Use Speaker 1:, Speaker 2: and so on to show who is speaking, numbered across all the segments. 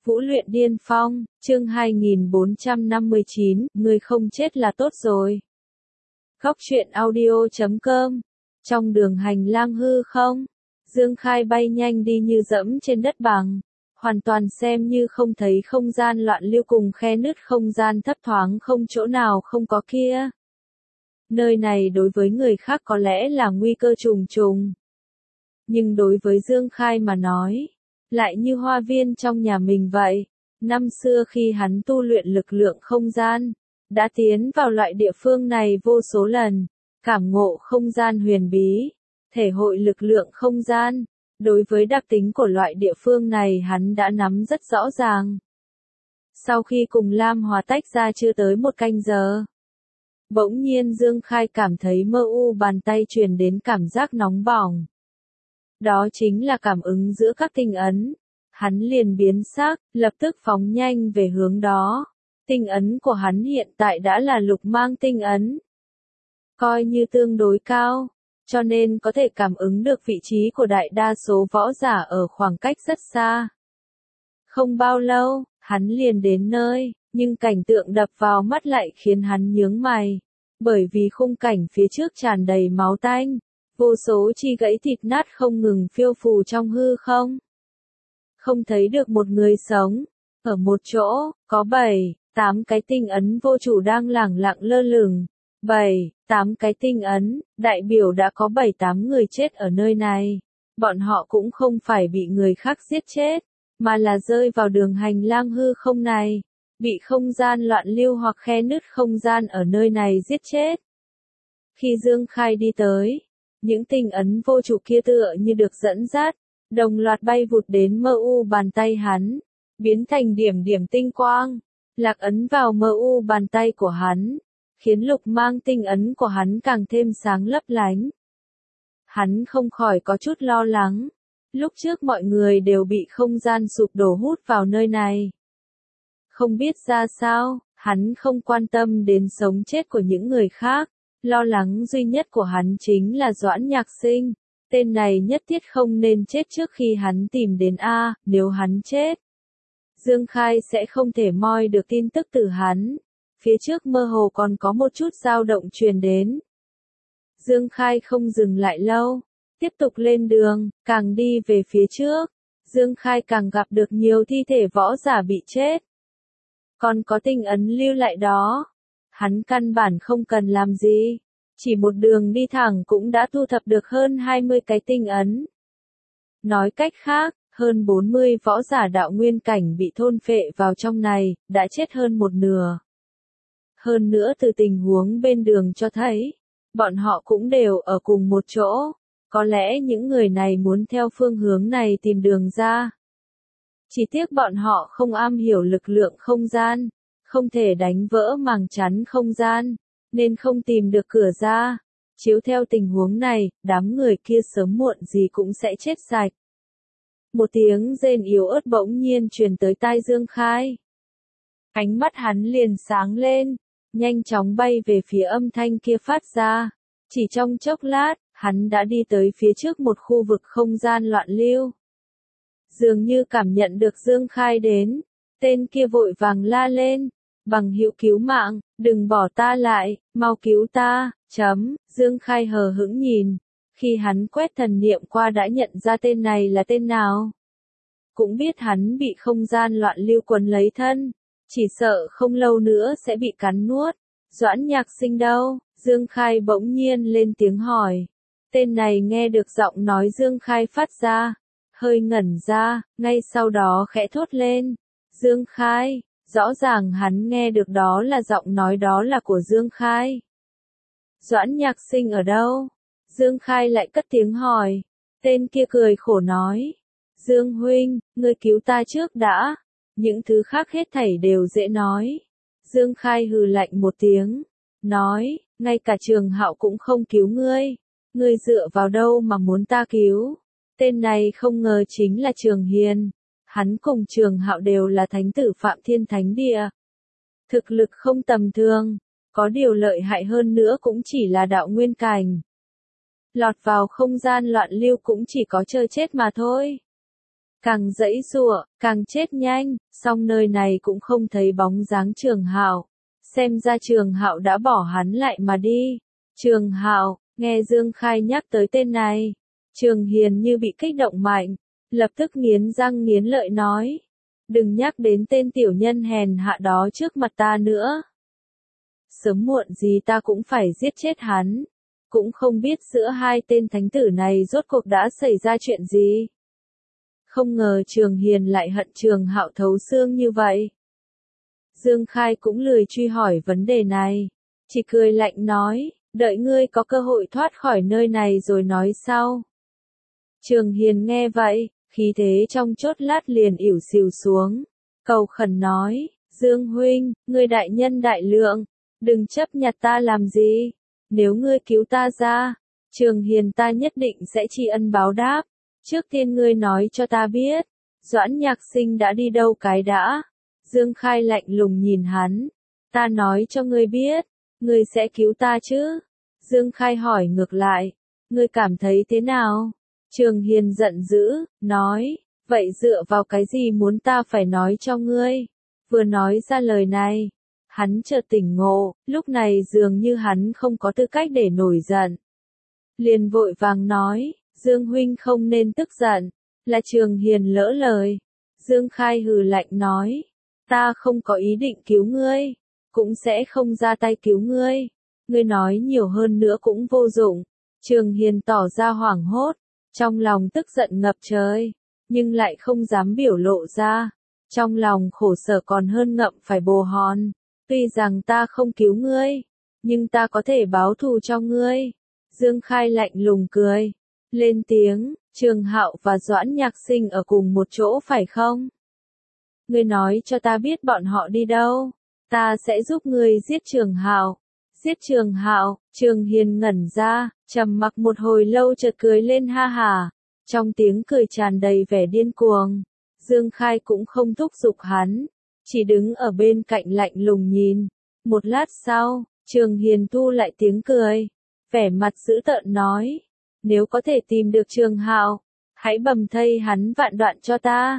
Speaker 1: Vũ luyện điên phong, chương 2459, người không chết là tốt rồi. Góc truyện audio.com. Trong đường hành lang hư không, Dương Khai bay nhanh đi như dẫm trên đất bằng, hoàn toàn xem như không thấy không gian loạn lưu cùng khe nứt không gian thấp thoáng không chỗ nào không có kia. Nơi này đối với người khác có lẽ là nguy cơ trùng trùng. Nhưng đối với Dương Khai mà nói, lại như hoa viên trong nhà mình vậy. Năm xưa khi hắn tu luyện lực lượng không gian, đã tiến vào loại địa phương này vô số lần, cảm ngộ không gian huyền bí, thể hội lực lượng không gian. Đối với đặc tính của loại địa phương này hắn đã nắm rất rõ ràng. Sau khi cùng Lam Hòa tách ra chưa tới một canh giờ, bỗng nhiên Dương Khai cảm thấy mơ u bàn tay truyền đến cảm giác nóng bỏng. Đó chính là cảm ứng giữa các tinh ấn. Hắn liền biến sắc, lập tức phóng nhanh về hướng đó. Tinh ấn của hắn hiện tại đã là lục mang tinh ấn. Coi như tương đối cao, cho nên có thể cảm ứng được vị trí của đại đa số võ giả ở khoảng cách rất xa. Không bao lâu, hắn liền đến nơi, nhưng cảnh tượng đập vào mắt lại khiến hắn nhướng mày. Bởi vì khung cảnh phía trước tràn đầy máu tanh. Vô số chi gãy thịt nát không ngừng phiêu phù trong hư không. Không thấy được một người sống. Ở một chỗ, có 7, 8 cái tinh ấn vô chủ đang lẳng lặng lơ lửng. 7, 8 cái tinh ấn, đại biểu đã có 7-8 người chết ở nơi này. Bọn họ cũng không phải bị người khác giết chết, mà là rơi vào đường hành lang hư không này. Bị không gian loạn lưu hoặc khe nứt không gian ở nơi này giết chết. Khi Dương Khai đi tới, những tinh ấn vô chủ kia tựa như được dẫn dắt, đồng loạt bay vụt đến mơ u bàn tay hắn, biến thành điểm điểm tinh quang, lạc ấn vào mơ u bàn tay của hắn, khiến lục mang tinh ấn của hắn càng thêm sáng lấp lánh. Hắn không khỏi có chút lo lắng, lúc trước mọi người đều bị không gian sụp đổ hút vào nơi này. Không biết ra sao, hắn không quan tâm đến sống chết của những người khác. Lo lắng duy nhất của hắn chính là Doãn Nhạc Sinh, tên này nhất thiết không nên chết trước khi hắn tìm đến A, nếu hắn chết. Dương Khai sẽ không thể moi được tin tức từ hắn, phía trước mơ hồ còn có một chút dao động truyền đến. Dương Khai không dừng lại lâu, tiếp tục lên đường, càng đi về phía trước, Dương Khai càng gặp được nhiều thi thể võ giả bị chết. Còn có tinh ấn lưu lại đó. Hắn căn bản không cần làm gì, chỉ một đường đi thẳng cũng đã thu thập được hơn 20 cái tinh ấn. Nói cách khác, hơn 40 võ giả đạo nguyên cảnh bị thôn phệ vào trong này, đã chết hơn một nửa. Hơn nữa từ tình huống bên đường cho thấy, bọn họ cũng đều ở cùng một chỗ, có lẽ những người này muốn theo phương hướng này tìm đường ra. Chỉ tiếc bọn họ không am hiểu lực lượng không gian. Không thể đánh vỡ màng chắn không gian, nên không tìm được cửa ra. Chiếu theo tình huống này, đám người kia sớm muộn gì cũng sẽ chết sạch. Một tiếng rên yếu ớt bỗng nhiên truyền tới tai Dương Khai. Ánh mắt hắn liền sáng lên, nhanh chóng bay về phía âm thanh kia phát ra. Chỉ trong chốc lát, hắn đã đi tới phía trước một khu vực không gian loạn lưu. Dường như cảm nhận được Dương Khai đến, tên kia vội vàng la lên. Bằng hữu cứu mạng, đừng bỏ ta lại, mau cứu ta, Dương Khai hờ hững nhìn, khi hắn quét thần niệm qua đã nhận ra tên này là tên nào. Cũng biết hắn bị không gian loạn lưu quấn lấy thân, chỉ sợ không lâu nữa sẽ bị cắn nuốt. Doãn Nhạc Sinh đâu? Dương Khai bỗng nhiên lên tiếng hỏi. Tên này nghe được giọng nói Dương Khai phát ra, hơi ngẩn ra, ngay sau đó khẽ thốt lên. Dương Khai. Rõ ràng hắn nghe được đó là giọng nói đó là của Dương Khai. Doãn Nhạc Sinh ở đâu? Dương Khai lại cất tiếng hỏi. Tên kia cười khổ nói. Dương huynh, ngươi cứu ta trước đã. Những thứ khác hết thảy đều dễ nói. Dương Khai hừ lạnh một tiếng. Nói, ngay cả Trường Hạo cũng không cứu ngươi. Ngươi dựa vào đâu mà muốn ta cứu? Tên này không ngờ chính là Trường Hiền. Hắn cùng Trường Hạo đều là thánh tử Phạm Thiên Thánh Địa. Thực lực không tầm thường, có điều lợi hại hơn nữa cũng chỉ là đạo nguyên cảnh. Lọt vào không gian loạn lưu cũng chỉ có chơi chết mà thôi. càng giãy giụa, càng chết nhanh, song nơi này cũng không thấy bóng dáng Trường Hạo. Xem ra Trường Hạo đã bỏ hắn lại mà đi. Trường Hạo, nghe Dương Khai nhắc tới tên này, Trường Hiền như bị kích động mạnh, lập tức nghiến răng nghiến lợi nói, đừng nhắc đến tên tiểu nhân hèn hạ đó trước mặt ta nữa. Sớm muộn gì ta cũng phải giết chết hắn. Cũng không biết giữa hai tên thánh tử này rốt cuộc đã xảy ra chuyện gì. Không ngờ Trường Hiền lại hận Trường Hạo thấu xương như vậy. Dương Khai cũng lười truy hỏi vấn đề này, chỉ cười lạnh nói, đợi ngươi có cơ hội thoát khỏi nơi này rồi nói sau. Trường Hiền nghe vậy, khí thế trong chốt lát liền ỉu xìu xuống, cầu khẩn nói, Dương huynh, ngươi đại nhân đại lượng, đừng chấp nhặt ta làm gì, nếu ngươi cứu ta ra, Trường Hiền ta nhất định sẽ tri ân báo đáp. Trước tiên ngươi nói cho ta biết, Doãn Nhạc Sinh đã đi đâu cái đã? Dương Khai lạnh lùng nhìn hắn, ta nói cho ngươi biết, ngươi sẽ cứu ta chứ? Dương Khai hỏi ngược lại, ngươi cảm thấy thế nào? Trường Hiền giận dữ, nói, vậy dựa vào cái gì muốn ta phải nói cho ngươi? Vừa nói ra lời này, hắn chợt tỉnh ngộ, lúc này dường như hắn không có tư cách để nổi giận. Liền vội vàng nói, Dương huynh không nên tức giận, là Trường Hiền lỡ lời. Dương Khai hừ lạnh nói, ta không có ý định cứu ngươi, cũng sẽ không ra tay cứu ngươi, ngươi nói nhiều hơn nữa cũng vô dụng. Trường Hiền tỏ ra hoảng hốt, trong lòng tức giận ngập trời, nhưng lại không dám biểu lộ ra, trong lòng khổ sở còn hơn ngậm phải bồ hòn. Tuy rằng ta không cứu ngươi, nhưng ta có thể báo thù cho ngươi. Dương Khai lạnh lùng cười, lên tiếng, Trường Hạo và Doãn Nhạc Sinh ở cùng một chỗ phải không? Ngươi nói cho ta biết bọn họ đi đâu, ta sẽ giúp ngươi giết Trường Hạo. Giết Trường Hạo? Trường Hiền ngẩn ra, trầm mặc một hồi lâu chợt cười lên ha hả, trong tiếng cười tràn đầy vẻ điên cuồng. Dương Khai cũng không thúc giục hắn, chỉ đứng ở bên cạnh lạnh lùng nhìn. Một lát sau, Trường Hiền thu lại tiếng cười, vẻ mặt dữ tợn nói, nếu có thể tìm được Trường Hạo, hãy bầm thây hắn vạn đoạn cho ta.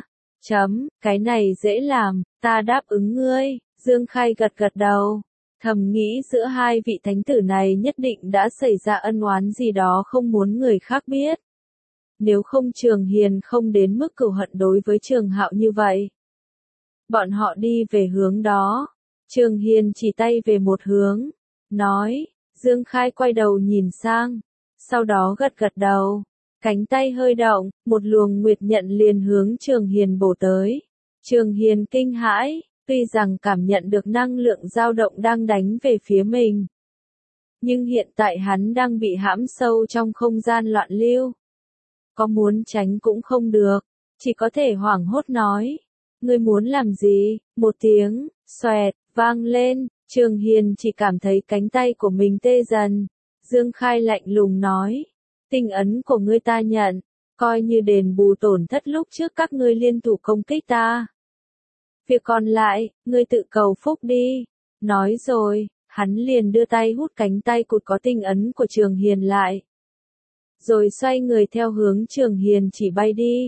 Speaker 1: Cái này dễ làm, ta đáp ứng ngươi. Dương Khai gật gật đầu, thầm nghĩ giữa hai vị thánh tử này nhất định đã xảy ra ân oán gì đó không muốn người khác biết. Nếu không Trường Hiền không đến mức cừu hận đối với Trường Hạo như vậy. Bọn họ đi về hướng đó. Trường Hiền chỉ tay về một hướng, nói, Dương Khai quay đầu nhìn sang, sau đó gật gật đầu, cánh tay hơi động, một luồng nguyệt nhận liền hướng Trường Hiền bổ tới. Trường Hiền kinh hãi, tuy rằng cảm nhận được năng lượng dao động đang đánh về phía mình. Nhưng hiện tại hắn đang bị hãm sâu trong không gian loạn lưu. Có muốn tránh cũng không được, chỉ có thể hoảng hốt nói. Ngươi muốn làm gì? Một tiếng, xoẹt, vang lên, Trường Hiền chỉ cảm thấy cánh tay của mình tê dần. Dương Khai lạnh lùng nói, tinh ấn của ngươi ta nhận, coi như đền bù tổn thất lúc trước các ngươi liên thủ công kích ta. Việc còn lại, ngươi tự cầu phúc đi. Nói rồi, hắn liền đưa tay hút cánh tay cụt có tinh ấn của Trường Hiền lại. Rồi xoay người theo hướng Trường Hiền chỉ bay đi.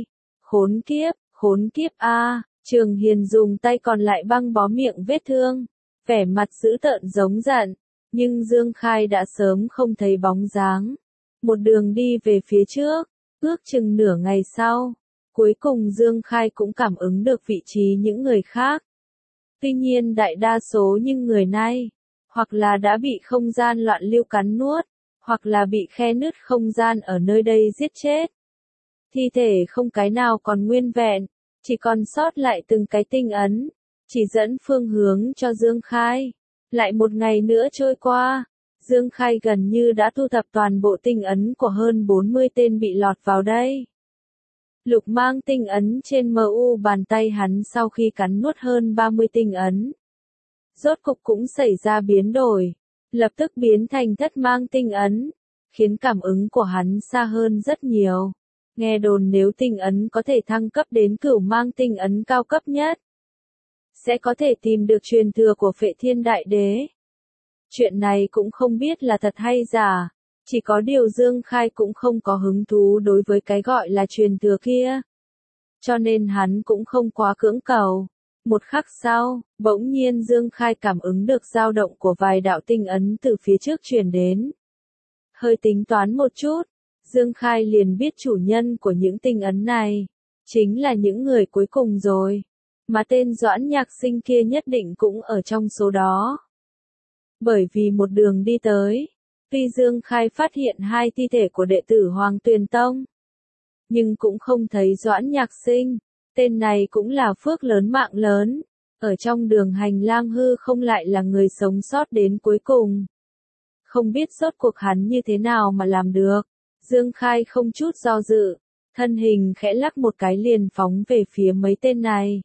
Speaker 1: Khốn kiếp a! Trường Hiền dùng tay còn lại băng bó miệng vết thương, vẻ mặt dữ tợn giống giận, nhưng Dương Khai đã sớm không thấy bóng dáng. Một đường đi về phía trước, ước chừng nửa ngày sau, cuối cùng Dương Khai cũng cảm ứng được vị trí những người khác. Tuy nhiên đại đa số những người này, hoặc là đã bị không gian loạn lưu cắn nuốt, hoặc là bị khe nứt không gian ở nơi đây giết chết. Thi thể không cái nào còn nguyên vẹn, chỉ còn sót lại từng cái tinh ấn, chỉ dẫn phương hướng cho Dương Khai. Lại một ngày nữa trôi qua, Dương Khai gần như đã thu thập toàn bộ tinh ấn của hơn 40 tên bị lọt vào đây. Lục mang tinh ấn trên MU bàn tay hắn sau khi cắn nuốt hơn 30 tinh ấn. Rốt cục cũng xảy ra biến đổi, lập tức biến thành thất mang tinh ấn, khiến cảm ứng của hắn xa hơn rất nhiều. Nghe đồn nếu tinh ấn có thể thăng cấp đến cửu mang tinh ấn cao cấp nhất, sẽ có thể tìm được truyền thừa của Phệ Thiên Đại Đế. Chuyện này cũng không biết là thật hay giả, chỉ có điều Dương Khai cũng không có hứng thú đối với cái gọi là truyền thừa kia. cho nên hắn cũng không quá cưỡng cầu. Một khắc sau, bỗng nhiên Dương Khai cảm ứng được dao động của vài đạo tinh ấn từ phía trước truyền đến. Hơi tính toán một chút, Dương Khai liền biết chủ nhân của những tinh ấn này, chính là những người cuối cùng rồi, mà tên Doãn Nhạc Sinh kia nhất định cũng ở trong số đó. Bởi vì một đường đi tới, tuy Dương Khai phát hiện 2 thi thể của đệ tử Hoàng Tuyền Tông, nhưng cũng không thấy Doãn Nhạc Sinh, tên này cũng là phước lớn mạng lớn, ở trong đường hành lang hư không lại là người sống sót đến cuối cùng. Không biết rốt cuộc hắn như thế nào mà làm được, Dương Khai không chút do dự, thân hình khẽ lắc một cái liền phóng về phía mấy tên này.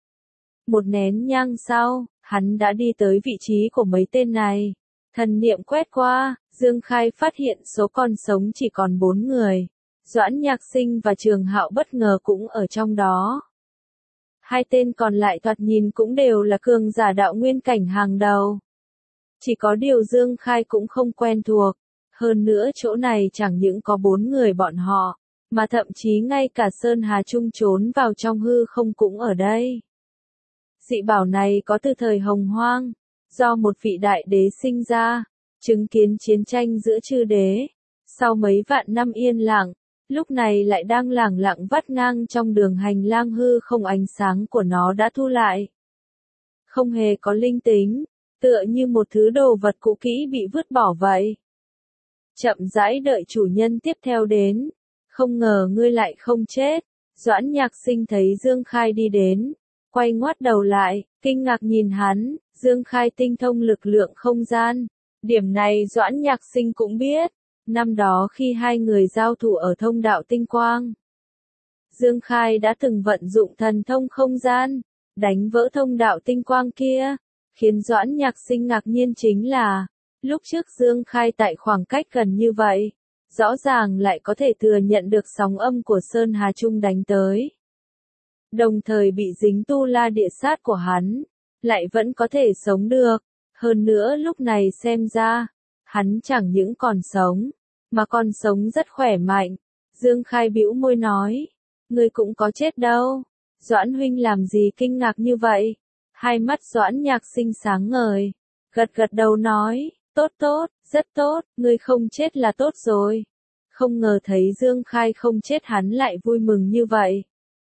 Speaker 1: Một nén nhang sau, hắn đã đi tới vị trí của mấy tên này. Thần niệm quét qua, Dương Khai phát hiện số còn sống chỉ còn 4 người. Doãn Nhạc Sinh và Trường Hạo bất ngờ cũng ở trong đó. 2 tên còn lại thoạt nhìn cũng đều là cường giả đạo nguyên cảnh hàng đầu. Chỉ có điều Dương Khai cũng không quen thuộc. Hơn nữa chỗ này chẳng những có 4 người bọn họ, mà thậm chí ngay cả Sơn Hà Trung trốn vào trong hư không cũng ở đây. Dị bảo này có từ thời Hồng Hoang, do một vị đại đế sinh ra, chứng kiến chiến tranh giữa chư đế. Sau mấy vạn năm yên lặng, lúc này lại đang lẳng lặng vắt ngang trong đường hành lang hư không, ánh sáng của nó đã thu lại. Không hề có linh tính, tựa như một thứ đồ vật cũ kỹ bị vứt bỏ vậy. Chậm rãi đợi chủ nhân tiếp theo đến, không ngờ ngươi lại không chết. Doãn Nhạc Sinh thấy Dương Khai đi đến, quay ngoắt đầu lại, kinh ngạc nhìn hắn. Dương Khai tinh thông lực lượng không gian, điểm này Doãn Nhạc Sinh cũng biết. Năm đó khi 2 người giao thủ ở thông đạo tinh quang, Dương Khai đã từng vận dụng thần thông không gian, đánh vỡ thông đạo tinh quang kia. Khiến Doãn Nhạc Sinh ngạc nhiên chính là, lúc trước Dương Khai tại khoảng cách gần như vậy, rõ ràng lại có thể thừa nhận được sóng âm của Sơn Hà Trung đánh tới. Đồng thời bị dính tu la địa sát của hắn, lại vẫn có thể sống được. Hơn nữa lúc này xem ra, hắn chẳng những còn sống, mà còn sống rất khỏe mạnh. Dương Khai bĩu môi nói, ngươi cũng có chết đâu. Doãn huynh làm gì kinh ngạc như vậy? Hai mắt Doãn Nhạc Sinh sáng ngời, gật gật đầu nói, tốt tốt, rất tốt, ngươi không chết là tốt rồi. Không ngờ thấy Dương Khai không chết hắn lại vui mừng như vậy.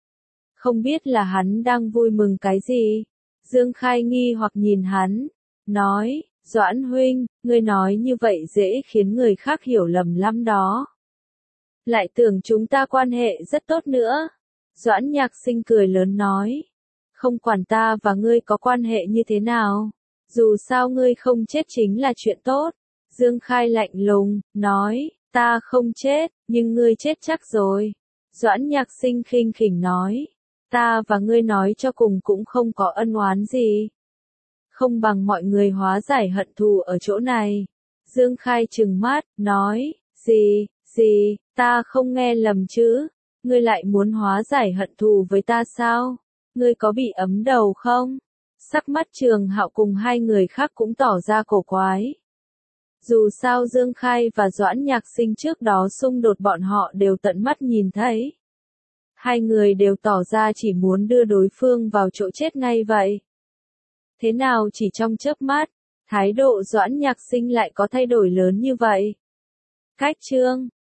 Speaker 1: Không biết là hắn đang vui mừng cái gì? Dương Khai nghi hoặc nhìn hắn, nói, Doãn huynh, ngươi nói như vậy dễ khiến người khác hiểu lầm lắm đó. Lại tưởng chúng ta quan hệ rất tốt nữa. Doãn Nhạc Sinh cười lớn nói, không quản ta và ngươi có quan hệ như thế nào, dù sao ngươi không chết chính là chuyện tốt. Dương Khai lạnh lùng, nói, ta không chết, nhưng ngươi chết chắc rồi. Doãn Nhạc Sinh khinh khỉnh nói, ta và ngươi nói cho cùng cũng không có ân oán gì. Không bằng mọi người hóa giải hận thù ở chỗ này. Dương Khai trừng mắt, nói, gì, ta không nghe lầm chứ, ngươi lại muốn hóa giải hận thù với ta sao? Ngươi có bị ấm đầu không? Sắc mắt Trường Hạo cùng 2 người khác cũng tỏ ra cổ quái. Dù sao Dương Khai và Doãn Nhạc Sinh trước đó xung đột bọn họ đều tận mắt nhìn thấy. 2 người đều tỏ ra chỉ muốn đưa đối phương vào chỗ chết ngay vậy. Thế nào chỉ trong chớp mắt, thái độ Doãn Nhạc Sinh lại có thay đổi lớn như vậy? Cách chương